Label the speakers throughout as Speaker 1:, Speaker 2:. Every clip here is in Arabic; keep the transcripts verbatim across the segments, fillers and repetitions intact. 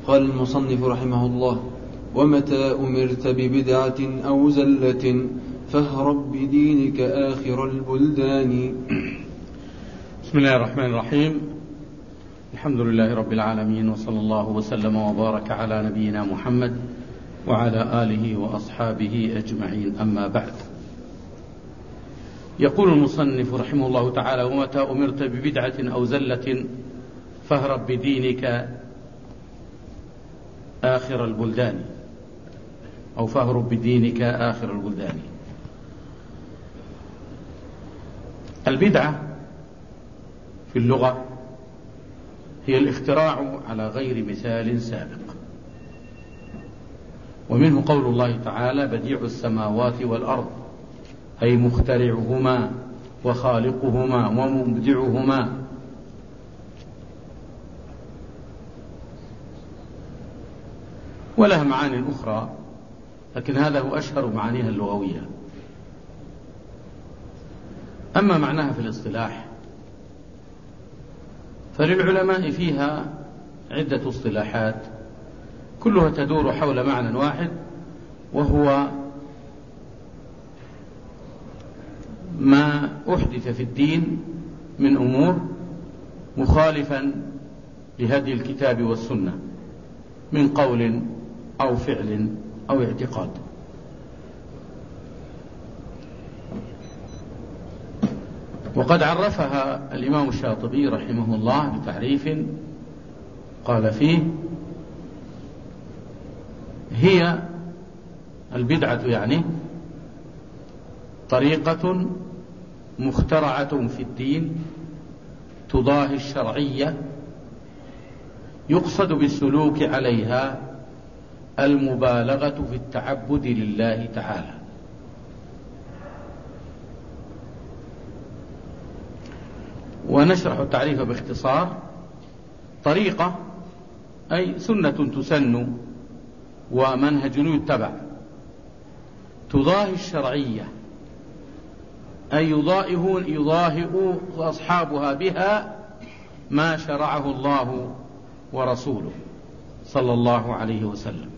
Speaker 1: قال المصنف رحمه الله: ومتى أمرت ببدعة أو زلة فاهرب بدينك آخر البلدان.
Speaker 2: بسم الله الرحمن الرحيم. الحمد لله رب العالمين، وصلى الله وسلم وبارك على نبينا محمد وعلى آله وأصحابه أجمعين، أما بعد. يقول المصنف رحمه الله تعالى: ومتى أمرت ببدعة أو زلة فاهرب بدينك آخر البلدان، أو فاهرب بدينك آخر البلدان. البدعة في اللغة هي الاختراع على غير مثال سابق، ومنه قول الله تعالى: بديع السماوات والأرض، أي مخترعهما وخالقهما ومبدعهما. ولها معاني أخرى، لكن هذا هو أشهر معانيها اللغوية. أما معناها في الاصطلاح فللعلماء فيها عدة اصطلاحات كلها تدور حول معنى واحد، وهو ما أحدث في الدين من أمور مخالفا لهدي الكتاب والسنة من قول أو فعل أو اعتقاد. وقد عرفها الإمام الشاطبي رحمه الله بتعريف قال فيه: هي البدعة يعني طريقة مخترعة في الدين تضاهي الشرعية، يقصد بالسلوك عليها المبالغة في التعبد لله تعالى. ونشرح التعريف باختصار: طريقة أي سنة تسن ومنهج يتبع، تضاهي الشرعية أي يضاهئ يضاهئ أصحابها بها ما شرعه الله ورسوله صلى الله عليه وسلم.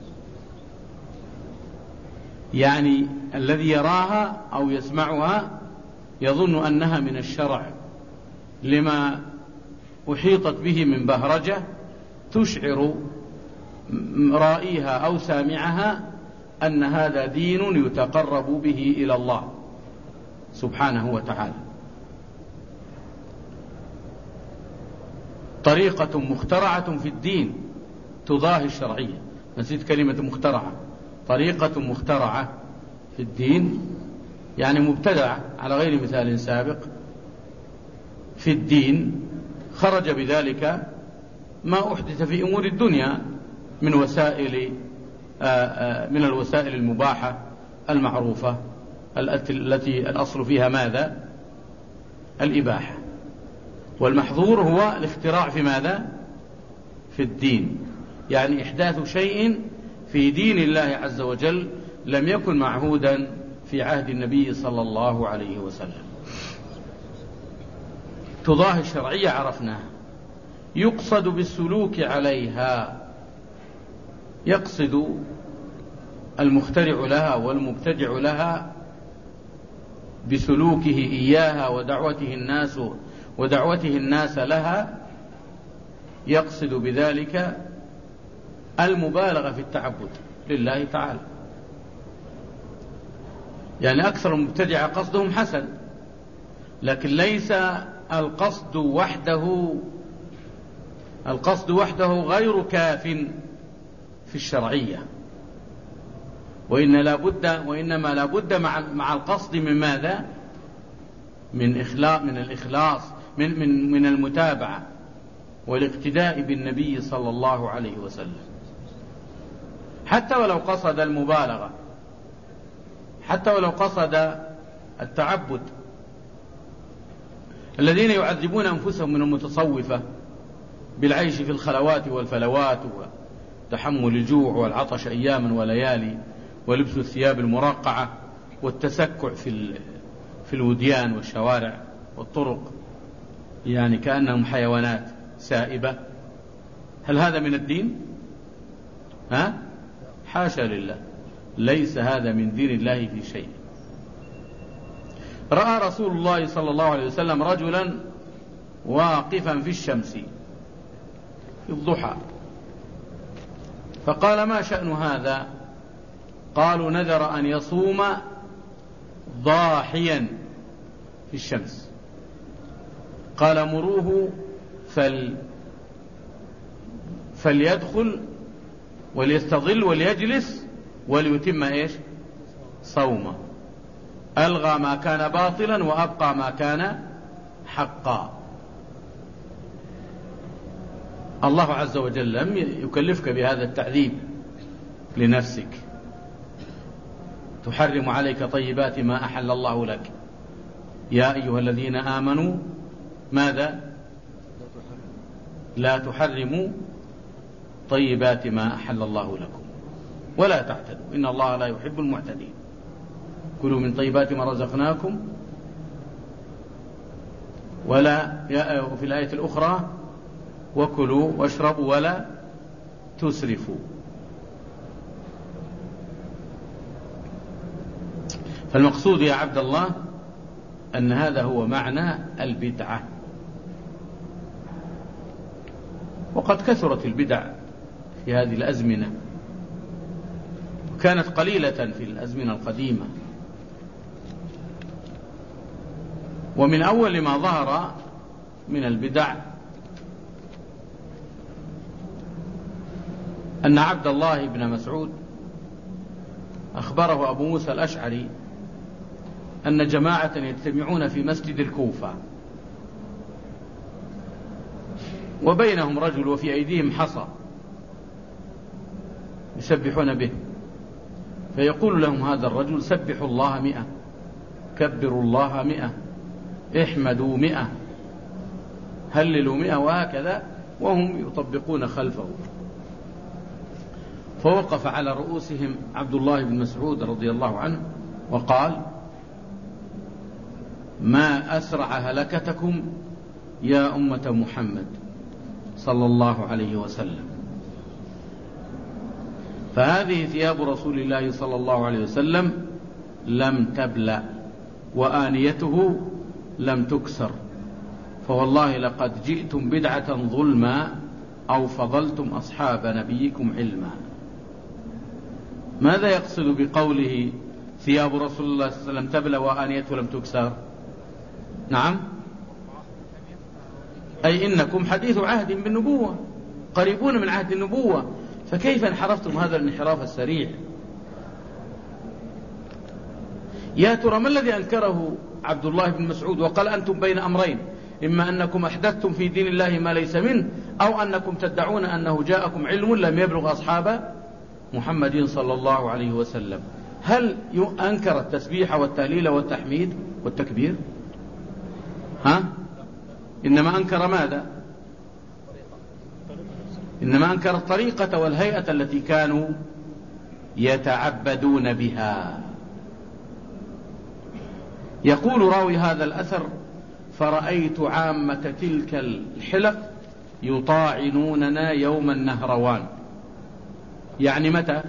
Speaker 2: يعني الذي يراها أو يسمعها يظن أنها من الشرع لما أحيطت به من بهرجة تشعر رائيها أو سامعها أن هذا دين يتقرب به إلى الله سبحانه وتعالى. طريقة مخترعة في الدين تضاهي الشرعية. نسيت كلمة مخترعة. طريقة مخترعة في الدين يعني مبتدعة على غير مثال سابق في الدين، خرج بذلك ما أحدث في أمور الدنيا من وسائل من الوسائل المباحة المعروفة التي الأصل فيها ماذا؟ الإباحة. والمحظور هو الاختراع في ماذا؟ في الدين، يعني إحداث شيء في دين الله عز وجل لم يكن معهودا في عهد النبي صلى الله عليه وسلم. تضاهي الشرعية عرفناها، يقصد بالسلوك عليها، يقصد المخترع لها والمبتدع لها بسلوكه إياها ودعوته الناس ودعوته الناس لها، يقصد بذلك المبالغة في التعبد لله تعالى. يعني أكثر المبتدع قصدهم حسن، لكن ليس القصد وحده القصد وحده غير كاف في الشرعية، وإن لا بد وإنما لا بد مع مع القصد من ماذا؟ من إخلاص من الإخلاص من من من المتابعة والاقتداء بالنبي صلى الله عليه وسلم، حتى ولو قصد المبالغة، حتى ولو قصد التعبد. الذين يعذبون أنفسهم من المتصوفة بالعيش في الخلوات والفلوات وتحمل الجوع والعطش أياما وليالي ولبس الثياب المرقعة والتسكع في في الوديان والشوارع والطرق، يعني كأنهم حيوانات سائبة، هل هذا من الدين؟ ها؟ حاشا لله، ليس هذا من دين الله في شيء. رأى رسول الله صلى الله عليه وسلم رجلا واقفا في الشمس في الضحى، فقال: ما شأن هذا؟ قالوا: نذر أن يصوم ضاحيا في الشمس. قال: مروه فل فليدخل وليستظل وليجلس وليتم ايش؟ صومه. ألغى ما كان باطلا وأبقى ما كان حقا. الله عز وجل لم يكلفك بهذا التعذيب لنفسك. تحرم عليك طيبات ما أحل الله لك. يا أيها الذين آمنوا ماذا؟ لا تحرموا طيبات ما أحل الله لكم ولا تعتدوا إن الله لا يحب المعتدين. كلوا من طيبات ما رزقناكم ولا، وفي الآية الأخرى: وكلوا واشربوا ولا تسرفوا. فالمقصود يا عبد الله أن هذا هو معنى البدعة. وقد كثرت البدع في هذه الأزمنة، وكانت قليلة في الأزمنة القديمة. ومن أول ما ظهر من البدع أن عبد الله بن مسعود أخبره أبو موسى الأشعري أن جماعة يجتمعون في مسجد الكوفة، وبينهم رجل وفي أيديهم حصى يسبحون به، فيقول لهم هذا الرجل: سبحوا الله مئة، كبروا الله مئة، احمدوا مئة، هللوا مئة، وهكذا، وهم يطبقون خلفه. فوقف على رؤوسهم عبد الله بن مسعود رضي الله عنه وقال: ما أسرع هلكتكم يا أمة محمد صلى الله عليه وسلم. فهذه ثياب رسول الله صلى الله عليه وسلم لم تبلى وآنيته لم تكسر، فوالله لقد جئتم بدعة ظلما أو فضلتم أصحاب نبيكم علما. ماذا يقصد بقوله ثياب رسول الله صلى الله عليه وسلم تبلى وآنيته لم تكسر؟ نعم، أي إنكم حديث عهد بالنبوة، قريبون من عهد النبوة، فكيف انحرفتم هذا الانحراف السريع؟ يا ترى ما الذي أنكره عبد الله بن مسعود وقال: أنتم بين أمرين، إما أنكم أحدثتم في دين الله ما ليس منه، أو أنكم تدعون أنه جاءكم علم لم يبلغ أصحاب محمد صلى الله عليه وسلم. هل أنكر التسبيح والتهليل والتحميد والتكبير؟ ها؟ إنما أنكر ماذا؟ إنما أنكر الطريقة والهيئة التي كانوا يتعبدون بها. يقول راوي هذا الأثر: فرأيت عامة تلك الحلق يطاعنوننا يوم النهروان. يعني متى؟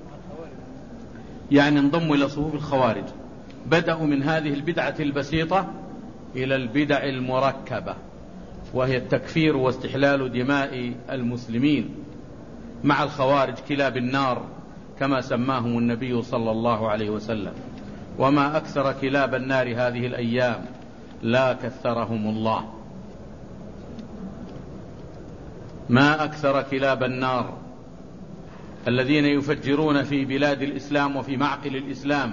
Speaker 2: يعني انضموا إلى صفوف الخوارج، بدأوا من هذه البدعة البسيطة إلى البدع المركبة، وهي التكفير واستحلال دماء المسلمين، مع الخوارج كلاب النار كما سماهم النبي صلى الله عليه وسلم. وما أكثر كلاب النار هذه الأيام، لا كثرهم الله. ما أكثر كلاب النار الذين يفجرون في بلاد الإسلام وفي معقل الإسلام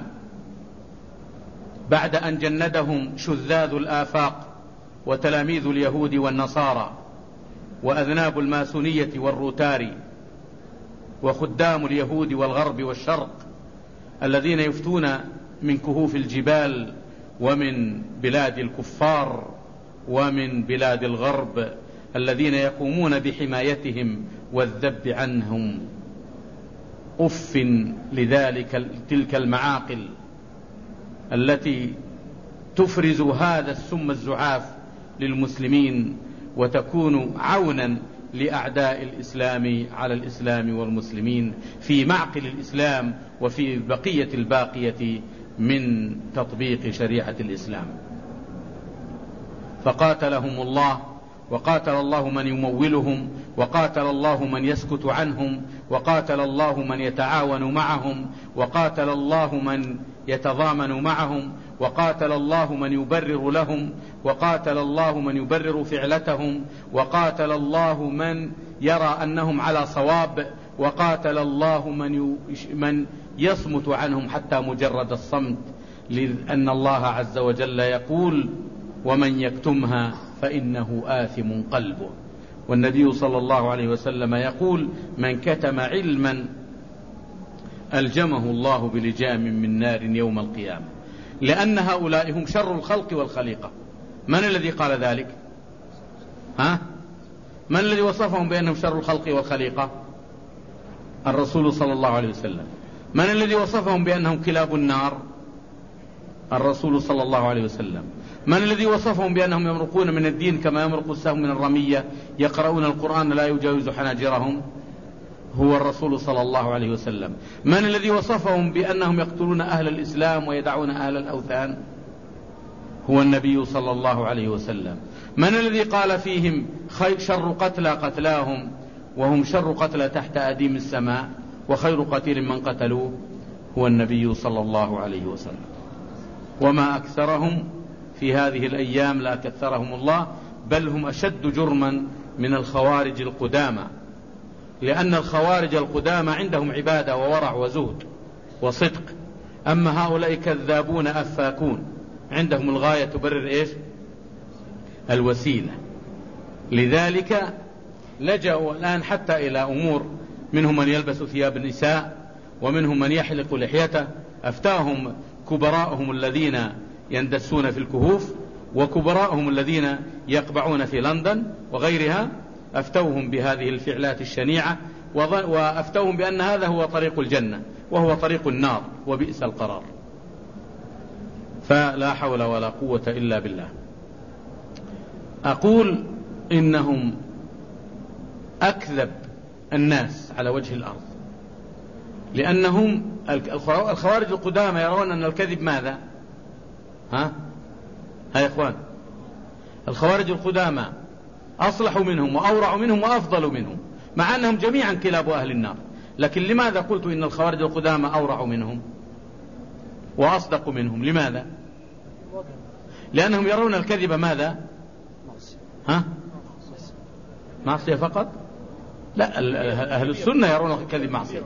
Speaker 2: بعد أن جندهم شذاذ الآفاق وتلاميذ اليهود والنصارى وأذناب الماسونية والروتاري وخدام اليهود والغرب والشرق، الذين يفتون من كهوف الجبال ومن بلاد الكفار ومن بلاد الغرب، الذين يقومون بحمايتهم والذب عنهم. أف لذلك تلك المعاقل التي تفرز هذا السم الزعاف للمسلمين وتكون عونا لأعداء الإسلام على الإسلام والمسلمين في معقل الإسلام وفي بقية الباقية من تطبيق شريعة الإسلام. فقاتلهم الله، وقاتل الله من يمولهم، وقاتل الله من يسكت عنهم، وقاتل الله من يتعاون معهم، وقاتل الله من يتضامن معهم، وقاتل الله من يبرر لهم، وقاتل الله من يبرر فعلتهم، وقاتل الله من يرى أنهم على صواب، وقاتل الله من من يصمت عنهم حتى مجرد الصمت، لأن الله عز وجل يقول: ومن يكتمها فإنه آثم قلبه. والنبي صلى الله عليه وسلم يقول: من كتم علما ألجمه الله بلجام من نار يوم القيامة. لأن هؤلاء هم شر الخلق والخليقة. من الذي قال ذلك؟ ها؟ من الذي وصفهم بأنهم شر الخلق والخليقة؟ الرسول صلى الله عليه وسلم. من الذي وصفهم بأنهم كلاب النار؟ الرسول صلى الله عليه وسلم. من الذي وصفهم بأنهم يمرقون من الدين كما يمرق السهم من الرمية، يقرؤون القرآن لا يجاوز حناجرهم؟ هو الرسول صلى الله عليه وسلم. من الذي وصفهم بأنهم يقتلون أهل الإسلام ويدعون أهل الأوثان؟ هو النبي صلى الله عليه وسلم. من الذي قال فيهم: شر قتلى قتلاهم وهم شر قتلى تحت أديم السماء وخير قتيل من قتلوه؟ هو النبي صلى الله عليه وسلم. وما أكثرهم في هذه الأيام، لا كثرهم الله، بل هم أشد جرما من الخوارج القدامى، لأن الخوارج القدامى عندهم عبادة وورع وزهد وصدق، أما هؤلاء كذابون أفاكون، عندهم الغاية تبرر إيش؟ الوسيلة. لذلك لجأوا الآن حتى إلى أمور، منهم من يلبس ثياب النساء، ومنهم من يحلق لحيته. أفتاهم كبراءهم الذين يندسون في الكهوف، وكبراءهم الذين يقبعون في لندن وغيرها، أفتوهم بهذه الفعلات الشنيعة، وأفتوهم بأن هذا هو طريق الجنة وهو طريق النار، وبئس القرار. فلا حول ولا قوة إلا بالله. أقول إنهم أكذب الناس على وجه الأرض، لأنهم الخوارج القدامى يرون أن الكذب ماذا؟ ها؟ ها يا إخوان، الخوارج القدامى أصلح منهم وأورع منهم وأفضل منهم، مع أنهم جميعا كلاب أهل النار. لكن لماذا قلت إن الخوارج القدامى أورع منهم وأصدق منهم؟ لماذا؟ لأنهم يرون الكذب ماذا؟ ها؟ معصية فقط؟ لا، أهل السنة يرون الكذب معصية.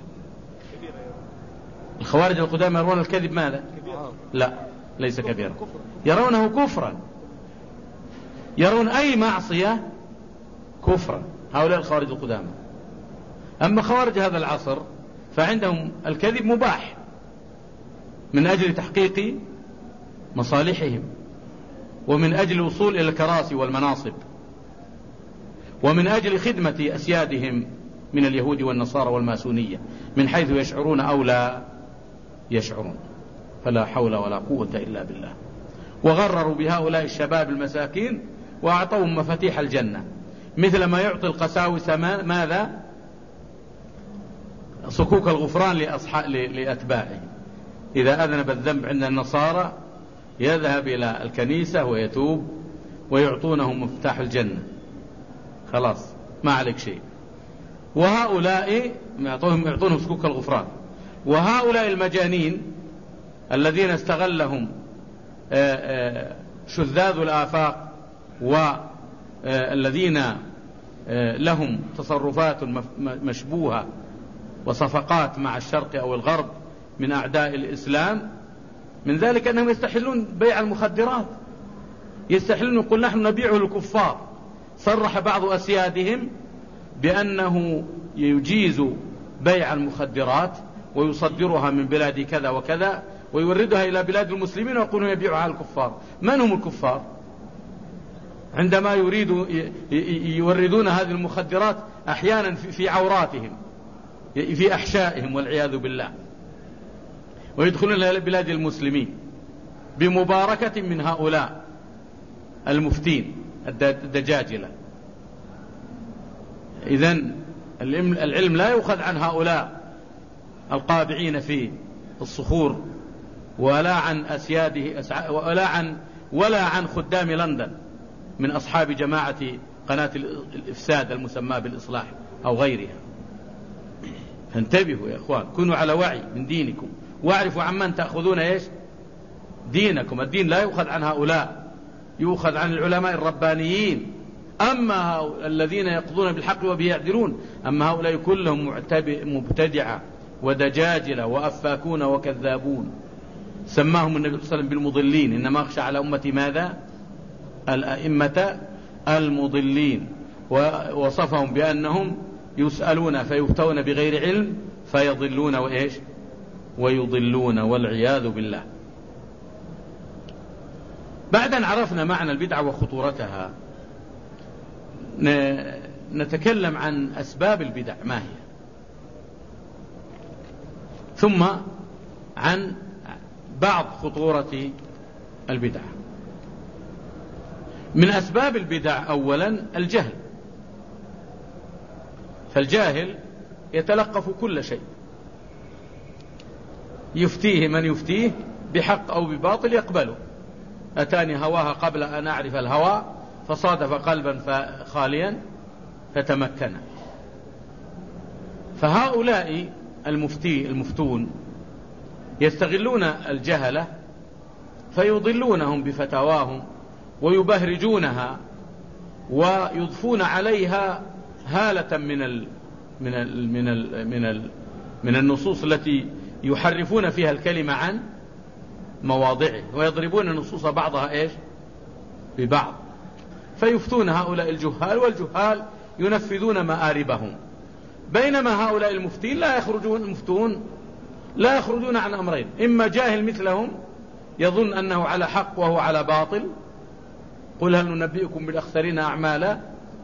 Speaker 2: الخوارج القدامى يرون الكذب ماذا؟ لا، ليس كبيرا، يرونه كفرا، يرون أي معصية كفرا، هؤلاء الخوارج القدامى. أما خوارج هذا العصر فعندهم الكذب مباح من أجل تحقيق مصالحهم، ومن أجل الوصول إلى الكراسي والمناصب، ومن أجل خدمة أسيادهم من اليهود والنصارى والماسونية، من حيث يشعرون أو لا يشعرون. فلا حول ولا قوة إلا بالله. وغرروا بهؤلاء الشباب المساكين وأعطوهم مفاتيح الجنة، مثل ما يعطي القساوسة ماذا؟ صكوك الغفران لأتباعه. إذا أذنب الذنب عند النصارى يذهب إلى الكنيسة ويتوب ويعطونه مفتاح الجنة، خلاص ما عليك شيء. وهؤلاء يعطونهم يعطونهم صكوك الغفران. وهؤلاء المجانين الذين استغلهم شذاذ الآفاق والذين لهم تصرفات مشبوهة وصفقات مع الشرق أو الغرب من أعداء الإسلام، من ذلك أنهم يستحلون بيع المخدرات، يستحلون، يقول نحن نبيعه للكفار. صرح بعض أسيادهم بأنه يجيز بيع المخدرات ويصدرها من بلاد كذا وكذا ويوردها إلى بلاد المسلمين ويقولون يبيعها على الكفار. من هم الكفار؟ عندما يريدوا يوردون هذه المخدرات أحيانا في عوراتهم في أحشائهم والعياذ بالله، ويدخلون إلى بلاد المسلمين بمباركة من هؤلاء المفتين الدجاجلة. إذن العلم لا يؤخذ عن هؤلاء القابعين في الصخور ولا عن أسياده ولا عن ولا عن خدام لندن من أصحاب جماعة قناة الإفساد المسمى بالإصلاح أو غيرها. فانتبهوا يا إخوان، كونوا على وعي من دينكم، واعرفوا عمن تأخذون إيش دينكم. الدين لا يؤخذ عن هؤلاء، يؤخذ عن العلماء الربانيين. أما الذين يقضون بالحق وبه يعدلون، أما هؤلاء كلهم مبتدعة ودجاجلة وأفاكون وكذابون. سماهم النبي صلى الله عليه وسلم بالمضلين. إنما أخشى على أمتي ماذا؟ الأئمة المضلين. ووصفهم بأنهم يسألون فيفتون بغير علم فيضلون وإيش ويضلون والعياذ بالله. بعد أن عرفنا معنى البدعة وخطورتها، نتكلم عن أسباب البدع ما هي، ثم عن بعض خطورة البدع. من أسباب البدع أولا الجهل، فالجاهل يتلقف كل شيء، يفتيه من يفتيه بحق أو بباطل يقبله. أتاني هواها قبل أن أعرف الهوى فصادف قلبا خاليا فتمكن. فهؤلاء المفتي المفتون يستغلون الجهلة فيضلونهم بفتاواهم ويبهرجونها ويضفون عليها هالة من ال من ال من ال من ال من النصوص التي يحرفون فيها الكلمة عن مواضعه، ويضربون النصوص بعضها ايش ببعض، فيفتون هؤلاء الجهال، والجهال ينفذون مآربهم. بينما هؤلاء المفتين لا يخرجون المفتون لا يخرجون عن أمرين: إما جاهل مثلهم يظن أنه على حق وهو على باطل، قل هل ننبئكم بالأخسرين أعمالا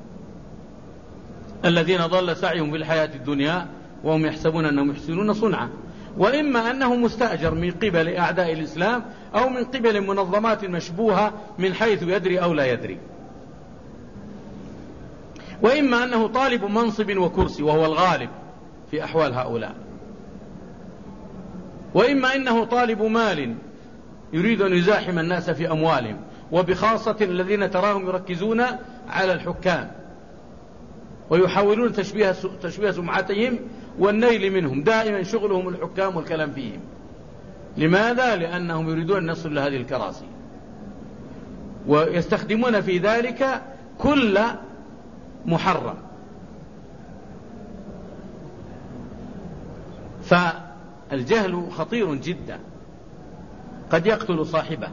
Speaker 2: الذين ضل سعيهم في الحياة الدنيا وهم يحسبون أنهم يحسنون صنعا. وإما أنه مستأجر من قبل أعداء الإسلام أو من قبل منظمات مشبوهة من حيث يدري أو لا يدري. وإما أنه طالب منصب وكرسي وهو الغالب في أحوال هؤلاء. وإما أنه طالب مال يريد أن يزاحم الناس في أموالهم، وبخاصة الذين تراهم يركزون على الحكام ويحاولون تشبيه تشبيه سمعتهم والنيل منهم. دائما شغلهم الحكام والكلام فيهم. لماذا؟ لأنهم يريدون أن يصلوا لهذه الكراسي، ويستخدمون في ذلك كل محرم. فالجهل خطير جدا، قد يقتل صاحبه.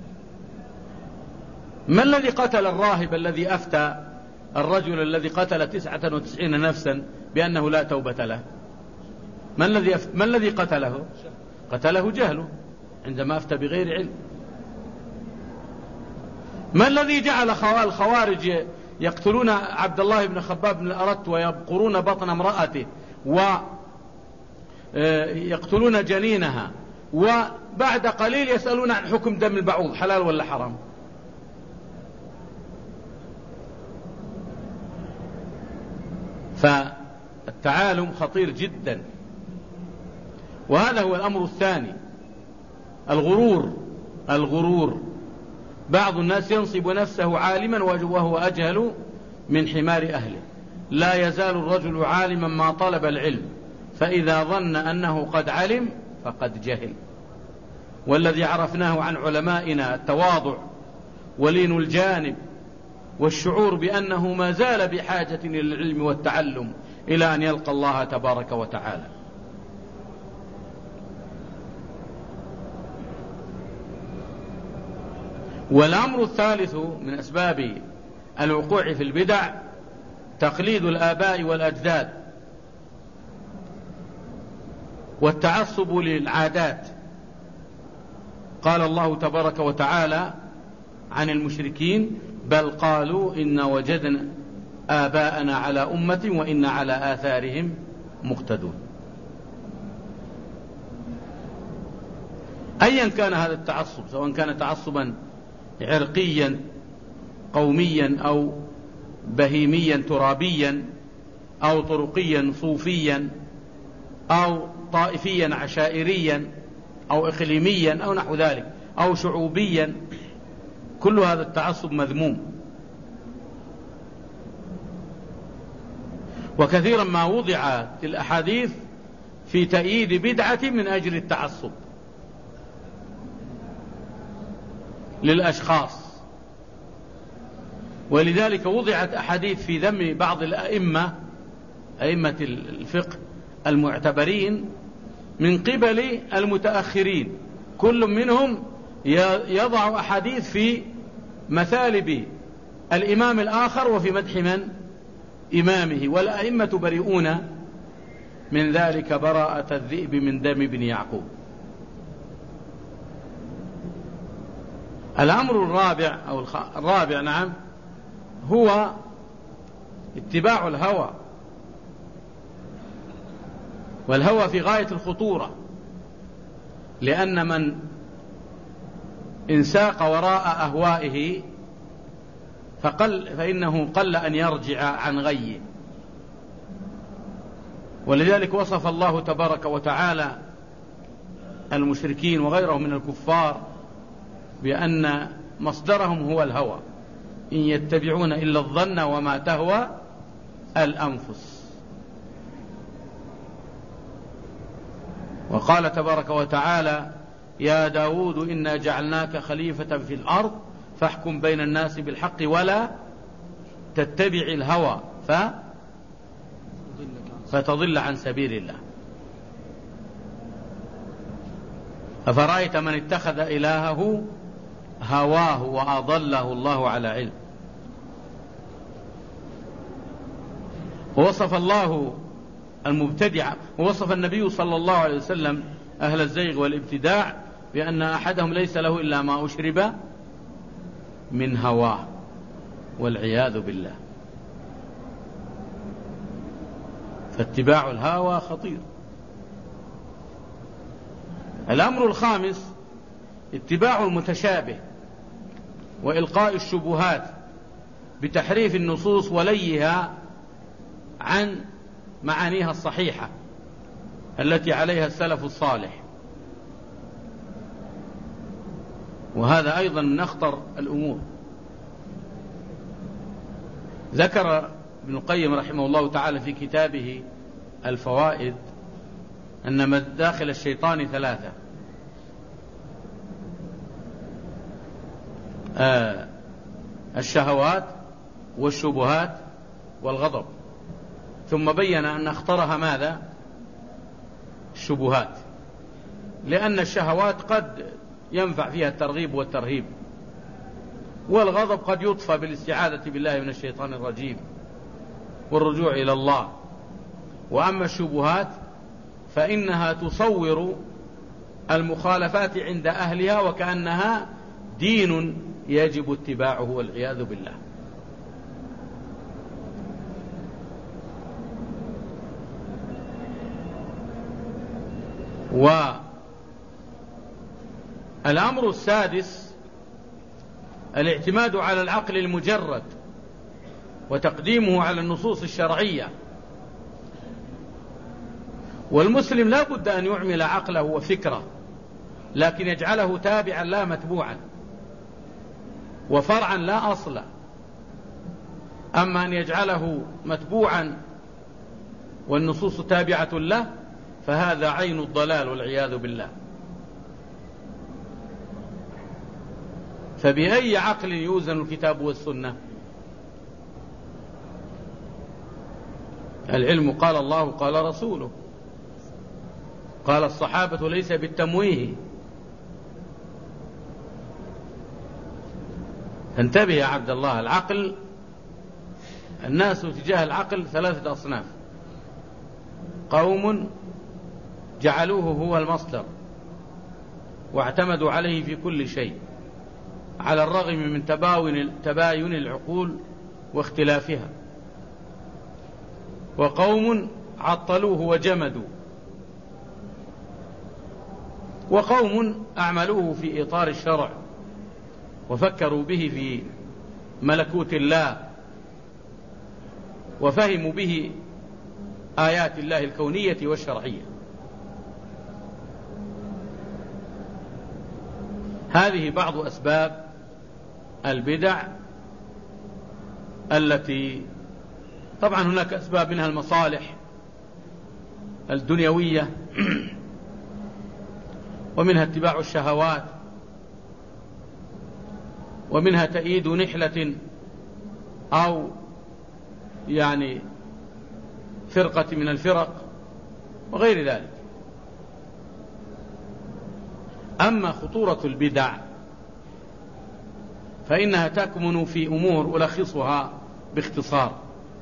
Speaker 2: ما الذي قتل الراهب الذي أفتى الرجل الذي قتل تسعة وتسعين نفسا بأنه لا توبة له؟ ما الذي أفت... ما الذي قتله؟ قتله جهله عندما أفتى بغير علم. ما الذي جعل الخوارج يقتلون عبد الله بن خباب بن الأرت ويبقرون بطن امرأته ويقتلون جنينها، وبعد قليل يسألون عن حكم دم البعوض حلال ولا حرام؟ فالتعالم خطير جدا. وهذا هو الأمر الثاني، الغرور. الغرور بعض الناس ينصب نفسه عالما وهو أجهل من حمار أهله. لا يزال الرجل عالما ما طلب العلم، فإذا ظن أنه قد علم فقد جهل. والذي عرفناه عن علمائنا التواضع ولين الجانب والشعور بأنه ما زال بحاجة إلى العلم والتعلم إلى أن يلقى الله تبارك وتعالى. والأمر الثالث من أسباب الوقوع في البدع تقليد الآباء والأجداد والتعصب للعادات. قال الله تبارك وتعالى عن المشركين: بل قالوا إن وجدنا آباءنا على أمة وإن على آثارهم مقتدون. أيا كان هذا التعصب، سواء كان تعصبا عرقيا قوميا أو بهيميا ترابيا، أو طرقيا صوفيا أو طائفيا عشائريا أو إقليميا أو نحو ذلك أو شعوبيا، كل هذا التعصب مذموم. وكثيرا ما وضعت الأحاديث في تأييد بدعة من أجل التعصب للأشخاص، ولذلك وضعت أحاديث في ذم بعض الأئمة، أئمة الفقه المعتبرين من قبل المتأخرين، كل منهم يضع أحاديث في مثالب الإمام الآخر وفي مدح من؟ إمامه، والأئمة بريئون من ذلك براءة الذئب من دم ابن يعقوب. الأمر الرابع أو الرابع نعم هو اتباع الهوى، والهوى في غاية الخطورة، لأن من انساق وراء أهوائه فقل فإنه قل أن يرجع عن غيه. ولذلك وصف الله تبارك وتعالى المشركين وغيرهم من الكفار بأن مصدرهم هو الهوى، إن يتبعون إلا الظن وما تهوى الأنفس. وقال تبارك وتعالى يا داود إنا جعلناك خليفة في الأرض فاحكم بين الناس بالحق ولا تتبع الهوى ف... فتضل عن سبيل الله. أفرأيت من اتخذ إلهه هواه وأضله الله على علم. ووصف الله المبتدع، ووصف النبي صلى الله عليه وسلم أهل الزيغ والابتداع بأن أحدهم ليس له إلا ما أشرب من هواه، والعياذ بالله. فاتباع الهوى خطير. الأمر الخامس اتباع المتشابه وإلقاء الشبهات بتحريف النصوص وليها عن معانيها الصحيحة التي عليها السلف الصالح، وهذا أيضا من أخطر الأمور. ذكر ابن القيم رحمه الله تعالى في كتابه الفوائد أن مداخل الشيطان ثلاثة: آه الشهوات والشبهات والغضب، ثم بين أن اخطرها ماذا؟ الشبهات، لأن الشهوات قد ينفع فيها الترغيب والترهيب، والغضب قد يطفى بالاستعاذة بالله من الشيطان الرجيم والرجوع إلى الله. وأما الشبهات فإنها تصور المخالفات عند أهلها وكأنها دين يجب اتباعه والعياذ بالله. والأمر السادس الاعتماد على العقل المجرد وتقديمه على النصوص الشرعية. والمسلم لا بد أن يعمل عقله وفكره، لكن يجعله تابعا لا متبوعا، وفرعا لا أصلا. أما أن يجعله متبوعا والنصوص تابعة له فهذا عين الضلال والعياذ بالله. فبأي عقل يوزن الكتاب والسنة؟ العلم قال الله قال رسوله، قال الصحابة ليس بالتمويه. انتبه يا عبد الله، العقل، الناس تجاه العقل ثلاثة أصناف: قوم جعلوه هو المصدر واعتمدوا عليه في كل شيء على الرغم من تباين تباين العقول واختلافها، وقوم عطلوه وجمدوا، وقوم أعملوه في إطار الشرع وفكروا به في ملكوت الله وفهموا به آيات الله الكونية والشرعية. هذه بعض أسباب البدع التي طبعا هناك أسباب منها المصالح الدنيوية ومنها اتباع الشهوات ومنها تأييد نحلة أو يعني فرقة من الفرق وغير ذلك. أما خطورة البدع فإنها تكمن في أمور ألخصها باختصار.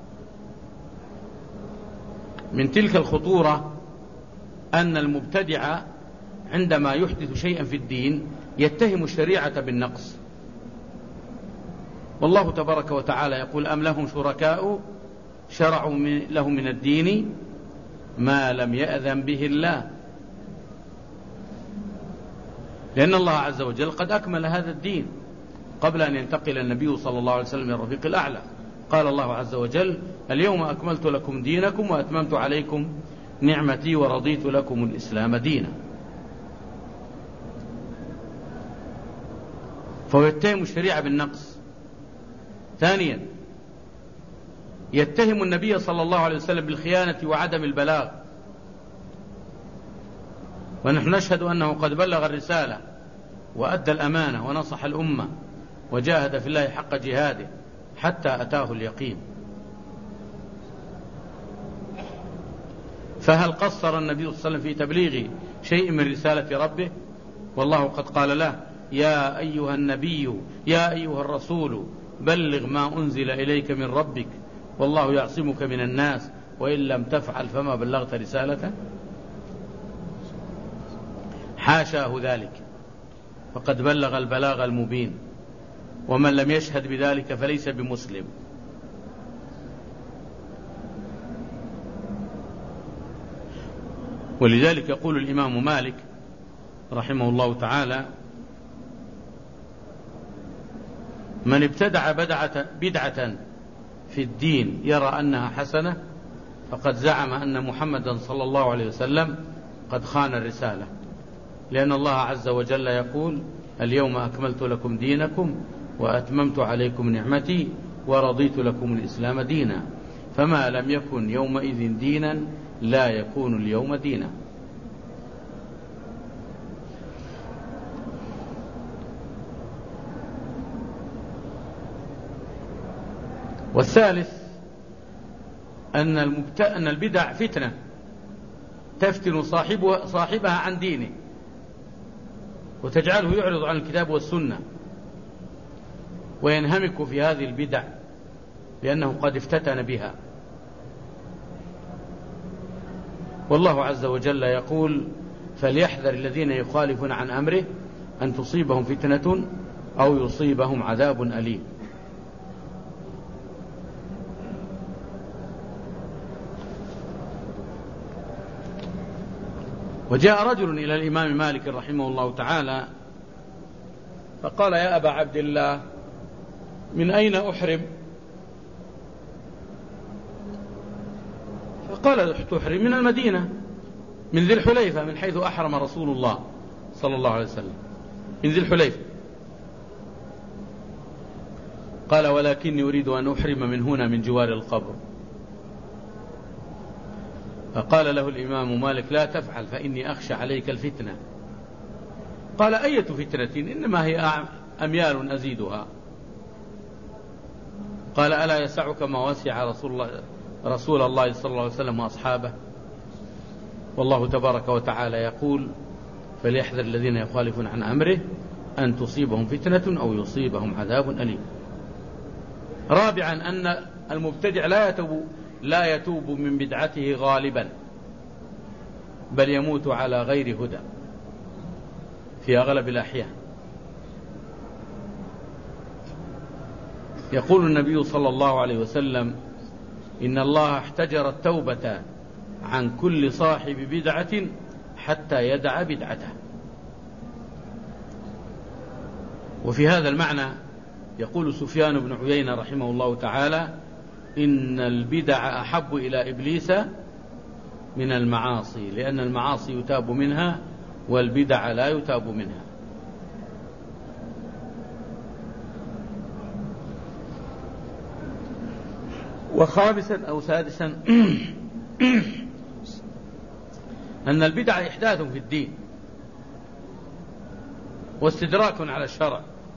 Speaker 2: من تلك الخطورة أن المبتدع عندما يحدث شيئا في الدين يتهم الشريعة بالنقص، والله تبارك وتعالى يقول: أم لهم شركاء شرعوا لهم من الدين ما لم يأذن به الله. لأن الله عز وجل قد أكمل هذا الدين قبل أن ينتقل النبي صلى الله عليه وسلم من الرفيق الأعلى. قال الله عز وجل: اليوم أكملت لكم دينكم وأتممت عليكم نعمتي ورضيت لكم الإسلام دينا. فهو يتهم الشريعة بالنقص. ثانيا يتهم النبي صلى الله عليه وسلم بالخيانة وعدم البلاغ، ونحن نشهد أنه قد بلغ الرسالة وأدى الأمانة ونصح الأمة وجاهد في الله حق جهاده حتى أتاه اليقين. فهل قصر النبي صلى الله عليه وسلم في تبليغ شيء من رسالة ربه؟ والله قد قال له: يا أيها النبي يا أيها الرسول بلغ ما أنزل إليك من ربك والله يعصمك من الناس وإن لم تفعل فما بلغت رسالته. حاشاه ذلك، فقد بلغ البلاغ المبين، ومن لم يشهد بذلك فليس بمسلم. ولذلك يقول الإمام مالك رحمه الله تعالى: من ابتدع بدعة, بدعة في الدين يرى أنها حسنة فقد زعم أن محمدا صلى الله عليه وسلم قد خان الرسالة، لأن الله عز وجل يقول: اليوم أكملت لكم دينكم وأتممت عليكم نعمتي ورضيت لكم الإسلام دينا، فما لم يكن يومئذ دينا لا يكون اليوم دينا. والثالث أن, المبت... أن البدع فتنة تفتن صاحبها, صاحبها عن دينه وتجعله يعرض عن الكتاب والسنة وينهمك في هذه البدع لأنه قد افتتن بها. والله عز وجل يقول: فليحذر الذين يخالفون عن أمره أن تصيبهم فتنة أو يصيبهم عذاب أليم. وجاء رجل إلى الإمام مالك رحمه الله تعالى فقال: يا أبا عبد الله، من أين أحرم؟ فقال: تحرم من المدينة، من ذي الحليفة، من حيث أحرم رسول الله صلى الله عليه وسلم، من ذي الحليفة. قال: ولكني أريد أن أحرم من هنا من جوار القبر. فقال له الإمام مالك: لا تفعل فإني أخشى عليك الفتنة. قال: أية فتنة؟ إنما هي أميال أزيدها. قال: ألا يسعك ما وسع رسول الله, رسول الله صلى الله عليه وسلم وأصحابه؟ والله تبارك وتعالى يقول: فليحذر الذين يخالفون عن أمره أن تصيبهم فتنة أو يصيبهم عذاب أليم. رابعا أن المبتدع لا يتوب لا يتوب من بدعته غالبا، بل يموت على غير هدى في أغلب الأحيان. يقول النبي صلى الله عليه وسلم: إن الله احتجر التوبة عن كل صاحب بدعة حتى يدع بدعته. وفي هذا المعنى يقول سفيان بن عيينة رحمه الله تعالى: إن البدع أحب إلى إبليس من المعاصي، لأن المعاصي يتاب منها والبدع لا يتاب منها. وخامسا أو سادسا أن البدع إحداث في الدين واستدراك على الشرع.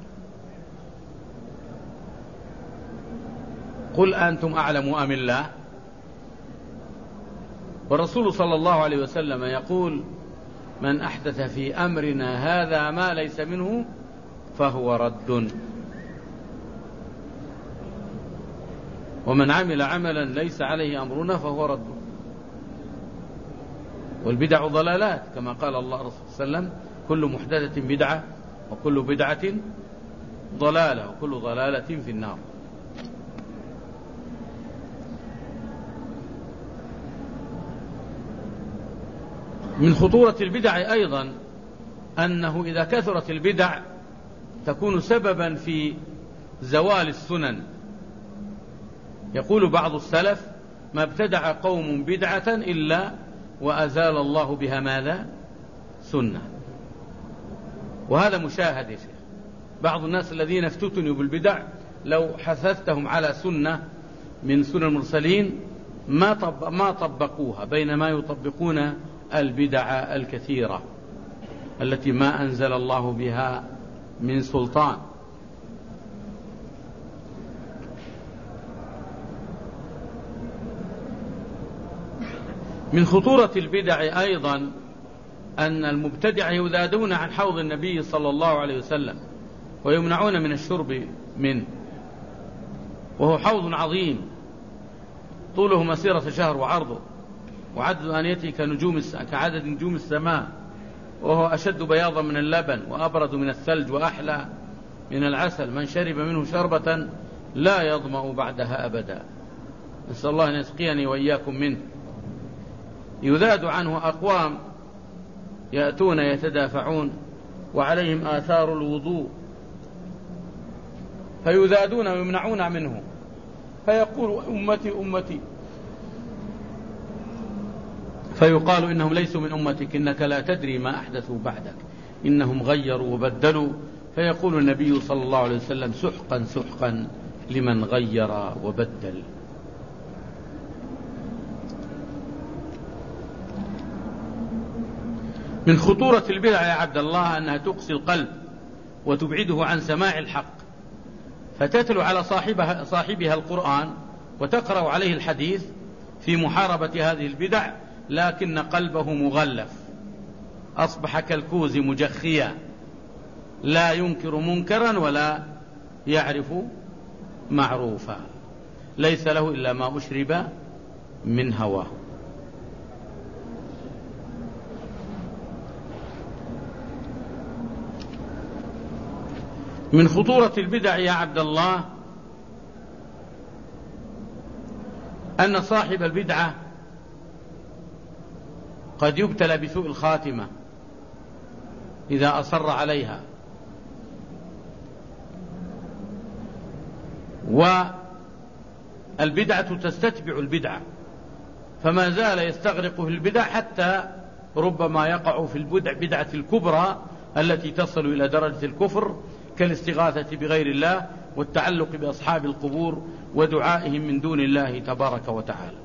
Speaker 2: قل أنتم أعلم أم الله؟ والرسول صلى الله عليه وسلم يقول: من أحدث في أمرنا هذا ما ليس منه فهو رد، ومن عمل عملا ليس عليه أمرنا فهو رد. والبدع ضلالات كما قال الله رسول صلى الله عليه وسلم: كل محدثة بدعة وكل بدعة ضلالة وكل ضلالة في النار. من خطورة البدع أيضا أنه إذا كثرت البدع تكون سببا في زوال السنن. يقول بعض السلف: ما ابتدع قوم بدعة إلا وأزال الله بها ماذا؟ سنة. وهذا مشاهد يا شيخ. بعض الناس الذين افتتنوا بالبدع لو حثثتهم على سنة من سنن المرسلين ما طب ما طبقوها، بينما يطبقون البدع الكثيرة التي ما أنزل الله بها من سلطان. من خطورة البدع أيضا أن المبتدع يذادون عن حوض النبي صلى الله عليه وسلم ويمنعون من الشرب منه، وهو حوض عظيم طوله مسيرة شهر وعرضه، وعدد آنيته كنجوم كعدد نجوم السماء، وهو أشد بياضا من اللبن وأبرد من الثلج وأحلى من العسل، من شرب منه شربة لا يظمأ بعدها أبدا. نسأل الله أن يسقيني وإياكم منه. يذاد عنه أقوام يأتون يتدافعون وعليهم آثار الوضوء فيذادون ويمنعون منه، فيقول: أمتي أمتي، فيقال: إنهم ليسوا من أمتك، إنك لا تدري ما أحدثوا بعدك، إنهم غيروا وبدلوا. فيقول النبي صلى الله عليه وسلم: سحقا سحقا لمن غير وبدل. من خطورة البدع يا عبد الله أنها تقسي القلب وتبعده عن سماع الحق، فتتلو على صاحبها, صاحبها القرآن وتقرأ عليه الحديث في محاربة هذه البدع، لكن قلبه مغلف، أصبح كالكوز مجخيا، لا ينكر منكرا ولا يعرف معروفا، ليس له إلا ما أشرب من هواه. من خطورة البدع يا عبد الله أن صاحب البدعة قد يبتلى بسوء الخاتمة إذا أصر عليها، والبدعة تستتبع البدعة، فما زال يستغرق في البدع حتى ربما يقع في البدع بدعة الكبرى التي تصل إلى درجة الكفر، كالاستغاثة بغير الله والتعلق بأصحاب القبور ودعائهم من دون الله تبارك وتعالى.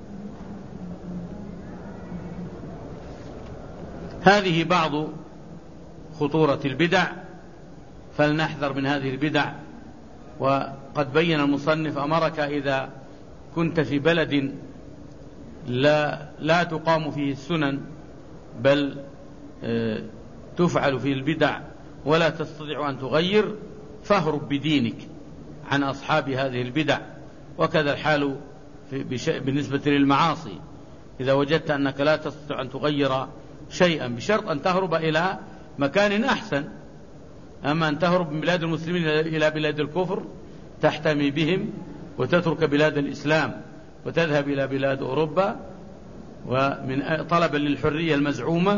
Speaker 2: هذه بعض خطورة البدع، فلنحذر من هذه البدع. وقد بين المصنف: أمرك إذا كنت في بلد لا, لا تقام فيه السنن بل تفعل فيه البدع ولا تستطيع أن تغير، فاهرب بدينك عن أصحاب هذه البدع. وكذا الحال بالنسبة للمعاصي، إذا وجدت أنك لا تستطيع أن تغير شيئا بشرط أن تهرب إلى مكان أحسن. أما أن تهرب من بلاد المسلمين إلى بلاد الكفر تحتمي بهم وتترك بلاد الإسلام وتذهب إلى بلاد أوروبا ومن طلبا للحرية المزعومة،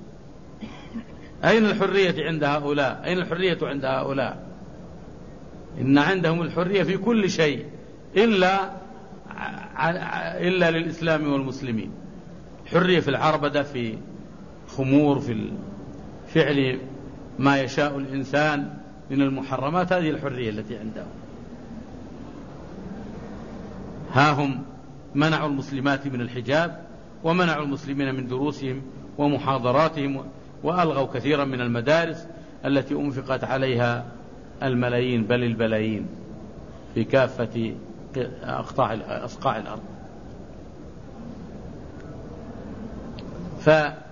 Speaker 2: أين الحرية عند هؤلاء؟ أين الحرية عند هؤلاء؟ إن عندهم الحرية في كل شيء إلا إلا للإسلام والمسلمين. الحرية في العربدة، في خمور، في فعل ما يشاء الإنسان من المحرمات، هذه الحرية التي عندهم. ها هم منعوا المسلمات من الحجاب، ومنعوا المسلمين من دروسهم ومحاضراتهم، وألغوا كثيرا من المدارس التي أنفقت عليها الملايين بل البلايين في كافة أقطاع أصقاع الأرض. ف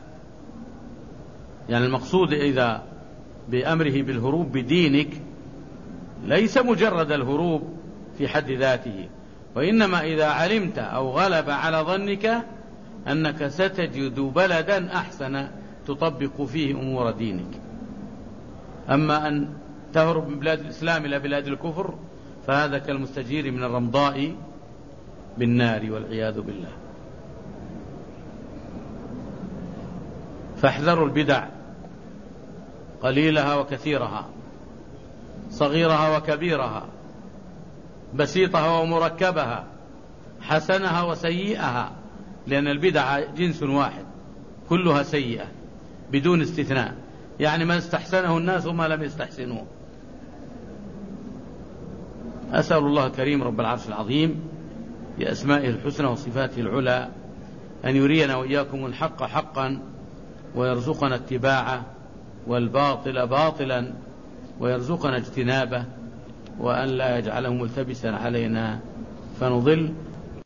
Speaker 2: يعني المقصود إذا بأمره بالهروب بدينك ليس مجرد الهروب في حد ذاته، وإنما إذا علمت أو غلب على ظنك أنك ستجد بلدا أحسن تطبق فيه أمور دينك. أما أن تهرب من بلاد الإسلام إلى بلاد الكفر فهذا كالمستجير من الرمضاء بالنار والعياذ بالله. فاحذروا البدع قليلها وكثيرها، صغيرها وكبيرها، بسيطها ومركبها، حسنها وسيئها، لأن البدع جنس واحد كلها سيئة بدون استثناء، يعني ما استحسنه الناس وما لم يستحسنوه. أسأل الله الكريم رب العرش العظيم بأسمائه الحسنى وصفاته العلى أن يرينا وإياكم الحق حقا ويرزقنا اتباعه، والباطل باطلا ويرزقنا اجتنابه، وأن لا يجعله ملتبسا علينا فنضل.